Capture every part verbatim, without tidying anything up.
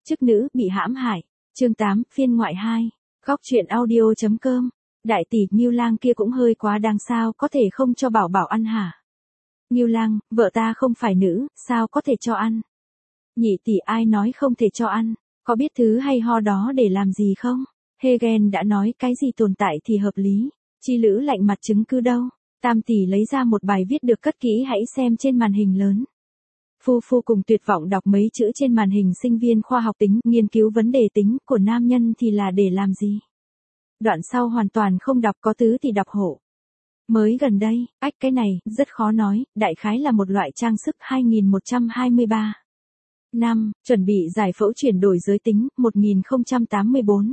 Chức nữ bị hãm hại. Chương tám, phiên ngoại hai. Góc truyện audio chấm com. Đại tỷ, Ngưu Lang kia cũng hơi quá đáng, sao có thể không cho Bảo Bảo ăn hả? Ngưu Lang, vợ ta không phải nữ, sao có thể cho ăn? Nhị tỷ, ai nói không thể cho ăn? Có biết thứ hay ho đó để làm gì không? Hegen đã nói cái gì tồn tại thì hợp lý. Chi Lữ lạnh mặt chứng cứ đâu? Tam tỷ lấy ra một bài viết được cất kỹ, hãy xem trên màn hình lớn. Phu Phu cùng tuyệt vọng đọc mấy chữ trên màn hình. Sinh viên khoa học tính, nghiên cứu vấn đề tính của nam nhân thì là để làm gì? Đoạn sau hoàn toàn không đọc, có tứ thì đọc hộ. Mới gần đây, ách cái này, rất khó nói, đại khái là một loại trang sức. Hai nghìn một trăm hai mươi ba. Năm, chuẩn bị giải phẫu chuyển đổi giới tính. Một nghìn không trăm tám mươi bốn.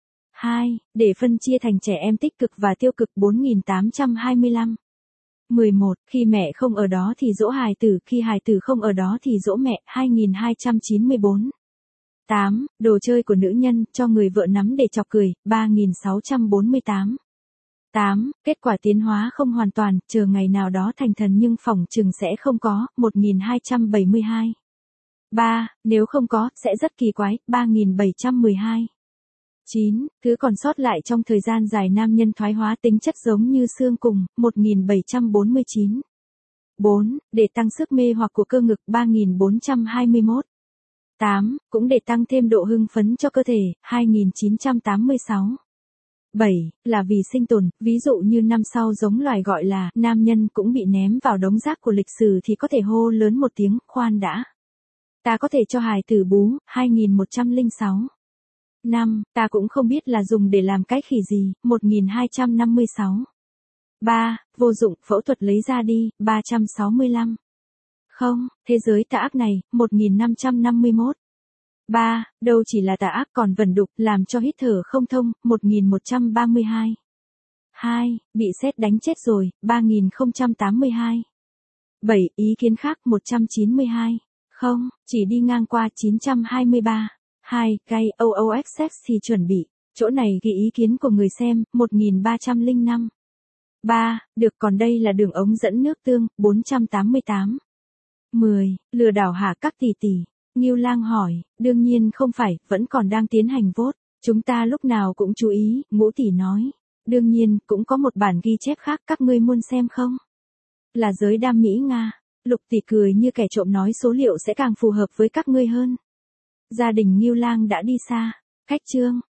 Hai, để phân chia thành trẻ em tích cực và tiêu cực. Bốn nghìn tám trăm hai mươi lăm. mười một, khi mẹ không ở đó thì dỗ hài tử, khi hài tử không ở đó thì dỗ mẹ. Hai nghìn hai trăm chín mươi bốn. tám, đồ chơi của nữ nhân, cho người vợ nắm để chọc cười. Ba nghìn sáu trăm bốn mươi tám. tám, kết quả tiến hóa không hoàn toàn, chờ ngày nào đó thành thần nhưng phỏng chừng sẽ không có. Một nghìn hai trăm bảy mươi hai. ba, nếu không có, sẽ rất kỳ quái. Ba nghìn bảy trăm mười hai. chín, thứ còn sót lại trong thời gian dài nam nhân thoái hóa tính chất giống như xương cùng. Một nghìn bảy trăm bốn mươi chín. bốn, để tăng sức mê hoặc của cơ ngực. Ba nghìn bốn trăm hai mươi mốt. tám, cũng để tăng thêm độ hưng phấn cho cơ thể. Hai nghìn chín trăm tám mươi sáu. bảy, là vì sinh tồn, ví dụ như năm sau giống loài gọi là nam nhân cũng bị ném vào đống rác của lịch sử thì có thể hô lớn một tiếng, khoan đã. Ta có thể cho hài tử bú. Hai nghìn một trăm lẻ sáu. năm, ta cũng không biết là dùng để làm cái khỉ gì. Một nghìn hai trăm năm mươi sáu. ba, vô dụng, phẫu thuật lấy ra đi. Ba trăm sáu mươi lăm. không, thế giới tà ác này. Một nghìn năm trăm năm mươi mốt. ba, đâu chỉ là tà ác còn vẩn đục, làm cho hít thở không thông. Một nghìn một trăm ba mươi hai. hai, bị sét đánh chết rồi. Ba nghìn không trăm tám mươi hai. bảy, ý kiến khác. Một trăm chín mươi hai. không, chỉ đi ngang qua. Chín trăm hai mươi ba. hai, gay o o ích sex thì chuẩn bị. Chỗ này ghi ý kiến của người xem. Một nghìn ba trăm lẻ năm. ba, được, còn đây là đường ống dẫn nước tương. Bốn trăm tám mươi tám. mười, lừa đảo hả các tỷ tỷ? Ngưu Lang hỏi. Đương nhiên không phải, vẫn còn đang tiến hành vote. Chúng ta lúc nào cũng chú ý. Ngũ tỷ nói. Đương nhiên, cũng có một bản ghi chép khác, các ngươi muốn xem không? Là giới đam mỹ Nga. Lục tỷ cười như kẻ trộm nói số liệu sẽ càng phù hợp với các ngươi hơn. Gia đình Ngưu Lang đã đi xa. Cách chương.